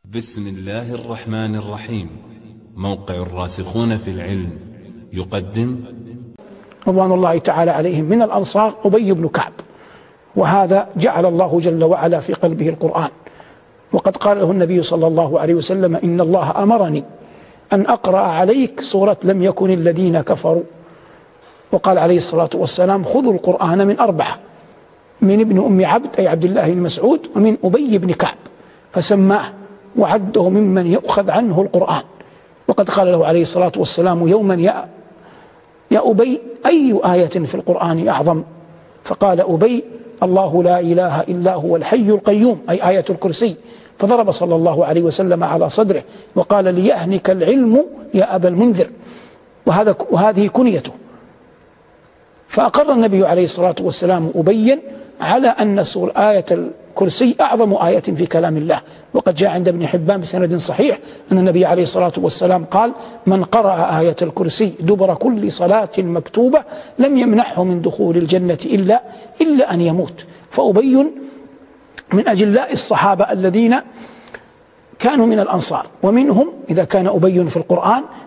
بسم الله الرحمن الرحيم. موقع الراسخون في العلم يقدم رضوان الله تعالى عليهم من الأنصار أبي بن كعب، وهذا جعل الله جل وعلا في قلبه القرآن، وقد قال له النبي صلى الله عليه وسلم: إن الله أمرني أن أقرأ عليك سورة لم يكن الذين كفروا. وقال عليه الصلاة والسلام: خذوا القرآن من أربعة، من ابن أم عبد أي عبد الله بن مسعود، ومن أبي بن كعب، فسماه وعده ممن يؤخذ عنه القرآن. وقد قال له عليه الصلاة والسلام يوما: يا أبي، أي آية في القرآن أعظم؟ فقال أبي: الله لا إله إلا هو الحي القيوم، أي آية الكرسي. فضرب صلى الله عليه وسلم على صدره وقال: ليهنك العلم يا أبا المنذر. وهذه كنيته. فأقر النبي عليه الصلاة والسلام أبيا على أن آية الكرسي أعظم آية في كلام الله. وقد جاء عند ابن حبان بسند صحيح أن النبي عليه الصلاة والسلام قال: من قرأ آية الكرسي دبر كل صلاة مكتوبة لم يمنعه من دخول الجنة إلا أن يموت. فأبي من أجلاء الصحابة الذين كانوا من الأنصار، ومنهم إذا كان أبي في القرآن